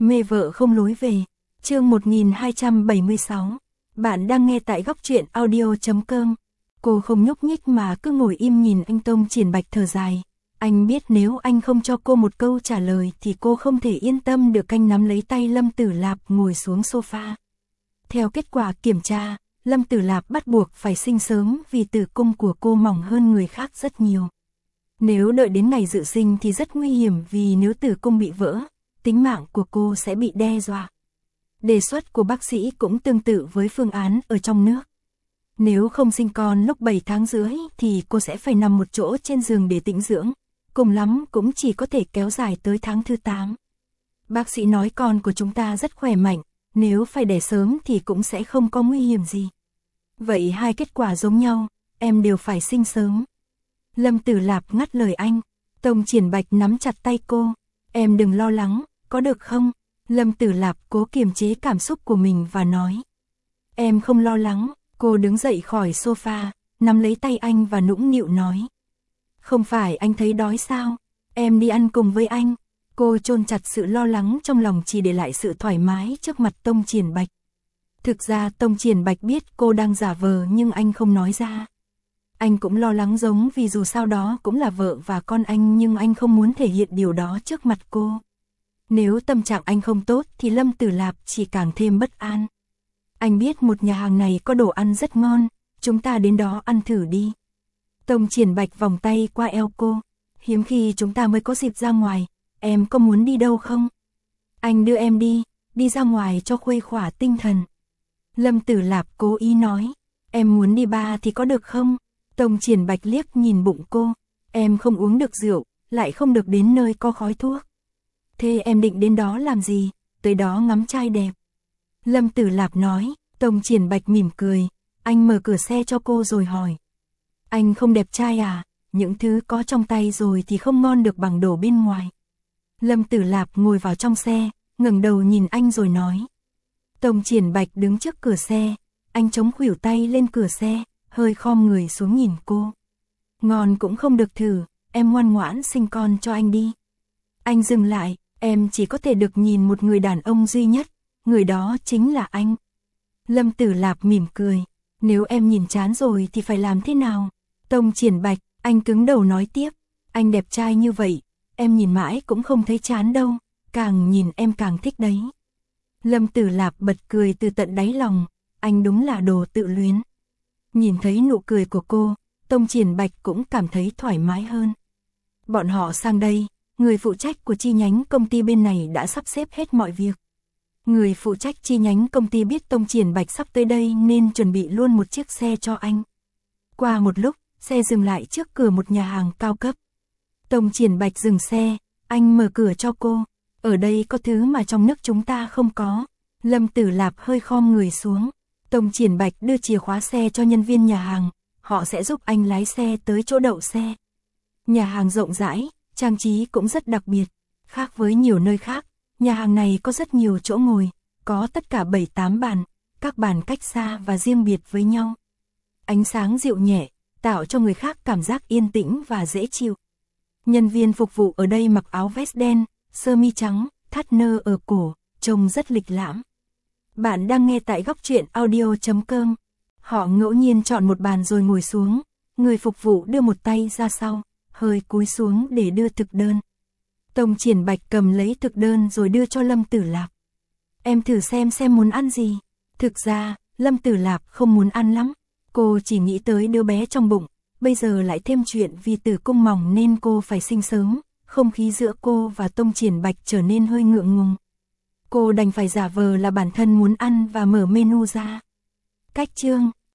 Mê vợ không lối về. Chương 1276. Bạn đang nghe tại góc truyện audio.com. Cô không nhúc nhích mà cứ ngồi im nhìn anh Tông Triển Bạch thở dài. Anh biết nếu anh không cho cô một câu trả lời thì cô không thể yên tâm được. Anh nắm lấy tay Lâm Tử Lạp ngồi xuống sofa. Theo kết quả kiểm tra, Lâm Tử Lạp bắt buộc phải sinh sớm vì tử cung của cô mỏng hơn người khác rất nhiều. Nếu đợi đến ngày dự sinh thì rất nguy hiểm vì nếu tử cung bị vỡ, tính mạng của cô sẽ bị đe dọa. Đề xuất của bác sĩ cũng tương tự với phương án ở trong nước. Nếu không sinh con lúc 7 tháng rưỡi thì cô sẽ phải nằm một chỗ trên giường để tĩnh dưỡng, cùng lắm cũng chỉ có thể kéo dài tới tháng thứ 8. Bác sĩ nói con của chúng ta rất khỏe mạnh, nếu phải đẻ sớm thì cũng sẽ không có nguy hiểm gì. Vậy hai kết quả giống nhau, em đều phải sinh sớm. Lâm Tử Lạp ngắt lời anh. Tông Triển Bạch nắm chặt tay cô. Em đừng lo lắng, có được không? Lâm Tử Lạp cố kiềm chế cảm xúc của mình và nói. Em không lo lắng. Cô đứng dậy khỏi sofa, nắm lấy tay anh và nũng nịu nói. Không phải anh thấy đói sao? Em đi ăn cùng với anh. Cô chôn chặt sự lo lắng trong lòng chỉ để lại sự thoải mái trước mặt Tông Triển Bạch. Thực ra Tông Triển Bạch biết cô đang giả vờ nhưng anh không nói ra. Anh cũng lo lắng giống vì dù sao đó cũng là vợ và con anh nhưng anh không muốn thể hiện điều đó trước mặt cô. Nếu tâm trạng anh không tốt thì Lâm Tử Lạp chỉ càng thêm bất an. Anh biết một nhà hàng này có đồ ăn rất ngon, chúng ta đến đó ăn thử đi. Tông Triển Bạch vòng tay qua eo cô. Hiếm khi chúng ta mới có dịp ra ngoài, em có muốn đi đâu không? Anh đưa em đi ra ngoài cho khuây khỏa tinh thần. Lâm Tử Lạp cố ý nói, em muốn đi bar thì có được không? Tông Triển Bạch liếc nhìn bụng cô, em không uống được rượu, lại không được đến nơi có khói thuốc. Thế em định đến đó làm gì? Tới đó ngắm trai đẹp. Lâm Tử Lạp nói. Tông Triển Bạch mỉm cười, anh mở cửa xe cho cô rồi hỏi. Anh không đẹp trai à? Những thứ có trong tay rồi thì không ngon được bằng đồ bên ngoài. Lâm Tử Lạp ngồi vào trong xe, ngẩng đầu nhìn anh rồi nói. Tông Triển Bạch đứng trước cửa xe, anh chống khuỷu tay lên cửa xe, hơi khom người xuống nhìn cô. Ngon cũng không được thử, em ngoan ngoãn sinh con cho anh đi. Anh dừng lại, em chỉ có thể được nhìn một người đàn ông duy nhất, người đó chính là anh. Lâm Tử Lạp mỉm cười, nếu em nhìn chán rồi thì phải làm thế nào? Tông Triển Bạch, anh cứng đầu nói tiếp, anh đẹp trai như vậy, em nhìn mãi cũng không thấy chán đâu, càng nhìn em càng thích đấy. Lâm Tử Lạp bật cười từ tận đáy lòng, anh đúng là đồ tự luyến. Nhìn thấy nụ cười của cô, Tông Triển Bạch cũng cảm thấy thoải mái hơn. Bọn họ sang đây, người phụ trách của chi nhánh công ty bên này đã sắp xếp hết mọi việc. Người phụ trách chi nhánh công ty biết Tông Triển Bạch sắp tới đây nên chuẩn bị luôn một chiếc xe cho anh. Qua một lúc, xe dừng lại trước cửa một nhà hàng cao cấp. Tông Triển Bạch dừng xe, anh mở cửa cho cô. Ở đây có thứ mà trong nước chúng ta không có. Lâm Tử Lạp hơi khom người xuống. Tông Triển Bạch đưa chìa khóa xe cho nhân viên nhà hàng, họ sẽ giúp anh lái xe tới chỗ đậu xe. Nhà hàng rộng rãi, trang trí cũng rất đặc biệt, khác với nhiều nơi khác. Nhà hàng này có rất nhiều chỗ ngồi, có tất cả 7-8 bàn, các bàn cách xa và riêng biệt với nhau. Ánh sáng dịu nhẹ, tạo cho người khác cảm giác yên tĩnh và dễ chịu. Nhân viên phục vụ ở đây mặc áo vest đen, sơ mi trắng, thắt nơ ở cổ, trông rất lịch lãm. Bạn đang nghe tại góc truyện audio.com. Họ ngẫu nhiên chọn một bàn rồi ngồi xuống, người phục vụ đưa một tay ra sau, hơi cúi xuống để đưa thực đơn. Tông Triển Bạch cầm lấy thực đơn rồi đưa cho Lâm Tử Lạp. Em thử xem muốn ăn gì. Thực ra, Lâm Tử Lạp không muốn ăn lắm. Cô chỉ nghĩ tới đứa bé trong bụng. Bây giờ lại thêm chuyện vì tử cung mỏng nên cô phải sinh sớm. Không khí giữa cô và Tông Triển Bạch trở nên hơi ngượng ngùng. Cô đành phải giả vờ là bản thân muốn ăn và mở menu ra. Cách chương